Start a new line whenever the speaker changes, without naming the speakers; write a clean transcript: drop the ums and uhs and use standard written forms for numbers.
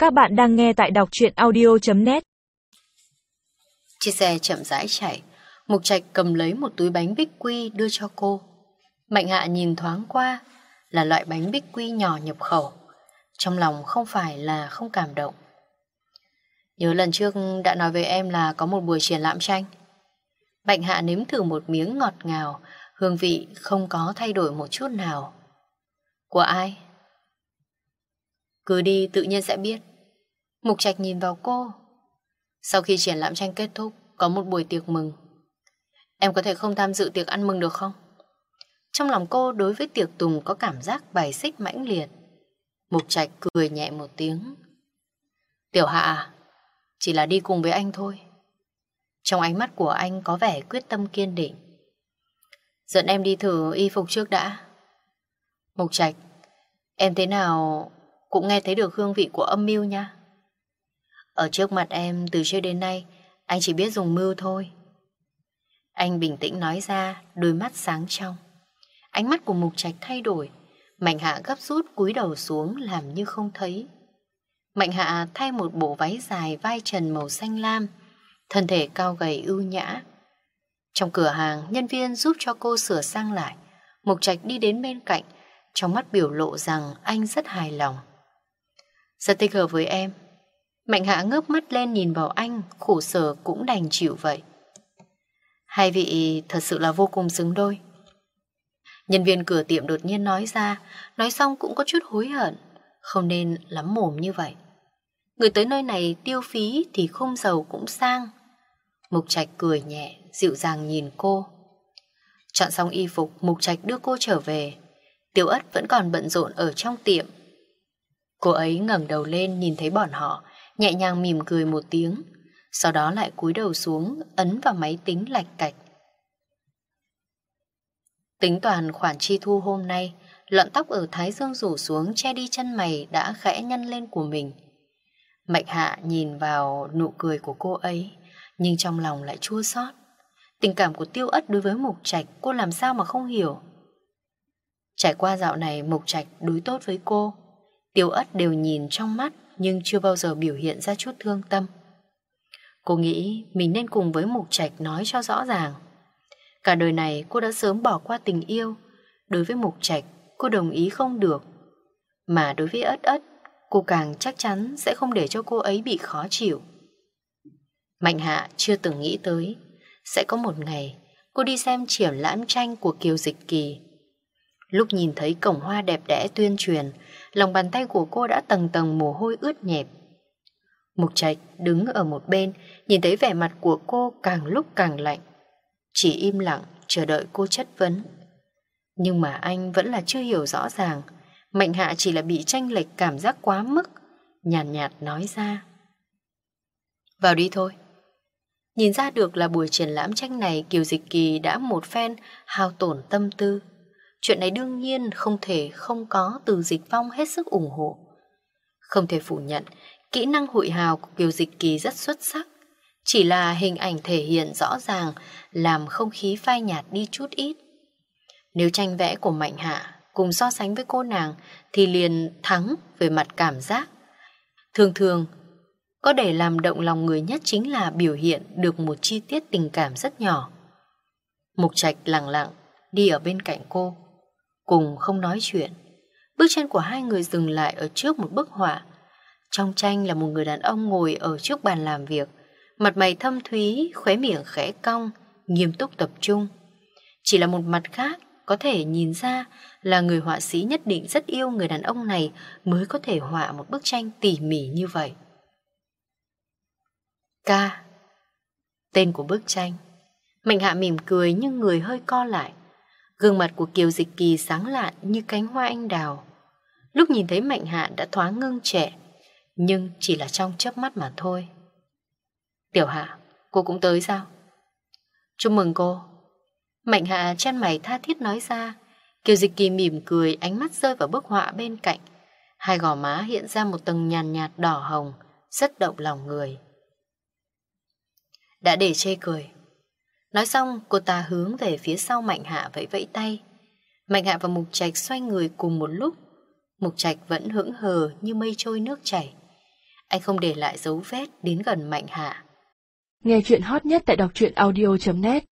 Các bạn đang nghe tại đọc truyện audio.net.
Chiếc xe chậm rãi chạy. Mục Trạch cầm lấy một túi bánh bích quy đưa cho cô. Mạnh Hạ nhìn thoáng qua, là loại bánh bích quy nhỏ nhập khẩu. Trong lòng không phải là không cảm động. Nhớ lần trước đã nói với em là có một buổi triển lãm tranh. Mạnh Hạ nếm thử một miếng ngọt ngào, hương vị không có thay đổi một chút nào. Của ai? Cứ đi tự nhiên sẽ biết. Mục Trạch nhìn vào cô. Sau khi triển lãm tranh kết thúc, có một buổi tiệc mừng. Em có thể không tham dự tiệc ăn mừng được không? Trong lòng cô đối với tiệc tùng có cảm giác bài xích mãnh liệt. Mục Trạch cười nhẹ một tiếng. Tiểu Hạ, chỉ là đi cùng với anh thôi. Trong ánh mắt của anh có vẻ quyết tâm kiên định. Dẫn em đi thử y phục trước đã. Mục Trạch, em thế nào cũng nghe thấy được hương vị của âm mưu nha. Ở trước mặt em từ trước đến nay, anh chỉ biết dùng mưu thôi. Anh bình tĩnh nói ra, đôi mắt sáng trong. Ánh mắt của Mục Trạch thay đổi. Mạnh Hạ gấp rút cúi đầu xuống làm như không thấy. Mạnh Hạ thay một bộ váy dài vai trần màu xanh lam, thân thể cao gầy ưu nhã. Trong cửa hàng, nhân viên giúp cho cô sửa sang lại. Mục Trạch đi đến bên cạnh, trong mắt biểu lộ rằng anh rất hài lòng. Rất thích hợp với em. Mạnh Hạ ngước mắt lên nhìn vào anh, khổ sở cũng đành chịu vậy. Hai vị thật sự là vô cùng xứng đôi. Nhân viên cửa tiệm đột nhiên nói ra, nói xong cũng có chút hối hận, không nên lắm mồm như vậy. Người tới nơi này tiêu phí thì không giàu cũng sang. Mục Trạch cười nhẹ, dịu dàng nhìn cô. Chọn xong y phục, Mục Trạch đưa cô trở về. Tiểu Ất vẫn còn bận rộn ở trong tiệm. Cô ấy ngẩng đầu lên nhìn thấy bọn họ, nhẹ nhàng mỉm cười một tiếng, sau đó lại cúi đầu xuống, ấn vào máy tính lạch cạch. Tính toàn khoản chi thu hôm nay, lọn tóc ở thái dương rủ xuống che đi chân mày đã khẽ nhăn lên của mình. Mạnh Hạ nhìn vào nụ cười của cô ấy, nhưng trong lòng lại chua xót. Tình cảm của Tiêu Ất đối với Mục Trạch cô làm sao mà không hiểu. Trải qua dạo này Mục Trạch đối tốt với cô, Tiêu Ất đều nhìn trong mắt nhưng chưa bao giờ biểu hiện ra chút thương tâm. Cô nghĩ mình nên cùng với Mục Trạch nói cho rõ ràng. Cả đời này cô đã sớm bỏ qua tình yêu. Đối với Mục Trạch cô đồng ý không được, mà đối với Ất Ất cô càng chắc chắn sẽ không để cho cô ấy bị khó chịu. Mạnh Hạ chưa từng nghĩ tới sẽ có một ngày cô đi xem triển lãm tranh của Kiều Dịch Kỳ. Lúc nhìn thấy cổng hoa đẹp đẽ tuyên truyền, lòng bàn tay của cô đã tầng tầng mồ hôi ướt nhẹp. Mục Trạch đứng ở một bên, nhìn thấy vẻ mặt của cô càng lúc càng lạnh, chỉ im lặng chờ đợi cô chất vấn. Nhưng mà anh vẫn là chưa hiểu rõ ràng. Mạnh Hạ chỉ là bị chênh lệch cảm giác quá mức, nhàn nhạt nói ra. Vào đi thôi. Nhìn ra được là buổi triển lãm tranh này Kiều Dịch Kỳ đã một phen hao tổn tâm tư. Chuyện này đương nhiên không thể không có Từ Dịch Phong hết sức ủng hộ. Không thể phủ nhận, kỹ năng hội hào của Kiều Dịch Kỳ rất xuất sắc. Chỉ là hình ảnh thể hiện rõ ràng làm không khí phai nhạt đi chút ít. Nếu tranh vẽ của Mạnh Hạ cùng so sánh với cô nàng thì liền thắng về mặt cảm giác. Thường thường, có để làm động lòng người nhất chính là biểu hiện được một chi tiết tình cảm rất nhỏ. Mục Trạch lặng lặng đi ở bên cạnh cô, cùng không nói chuyện. Bước chân của hai người dừng lại ở trước một bức họa. Trong tranh là một người đàn ông ngồi ở trước bàn làm việc, mặt mày thâm thúy, khóe miệng khẽ cong, nghiêm túc tập trung. Chỉ là một mặt khác có thể nhìn ra là người họa sĩ nhất định rất yêu người đàn ông này mới có thể họa một bức tranh tỉ mỉ như vậy. Ca, tên của bức tranh. Mạnh Hạ mỉm cười nhưng người hơi co lại. Gương mặt của Kiều Dịch Kỳ sáng lạn như cánh hoa anh đào. Lúc nhìn thấy Mạnh Hạ đã thoáng ngưng trệ, nhưng chỉ là trong chớp mắt mà thôi. Tiểu Hạ, cô cũng tới sao? Chúc mừng cô. Mạnh Hạ chân mày tha thiết nói ra. Kiều Dịch Kỳ mỉm cười, ánh mắt rơi vào bức họa bên cạnh. Hai gò má hiện ra một tầng nhàn nhạt đỏ hồng, rất động lòng người. Đã để chê cười. Nói xong cô ta hướng về phía sau Mạnh Hạ vẫy vẫy tay. Mạnh Hạ và Mục Trạch xoay người cùng một lúc. Mục Trạch vẫn hững hờ như mây trôi nước chảy. Anh không để lại dấu vết đến gần Mạnh Hạ.
Nghe chuyện hot nhất tại đọc truyện audio.net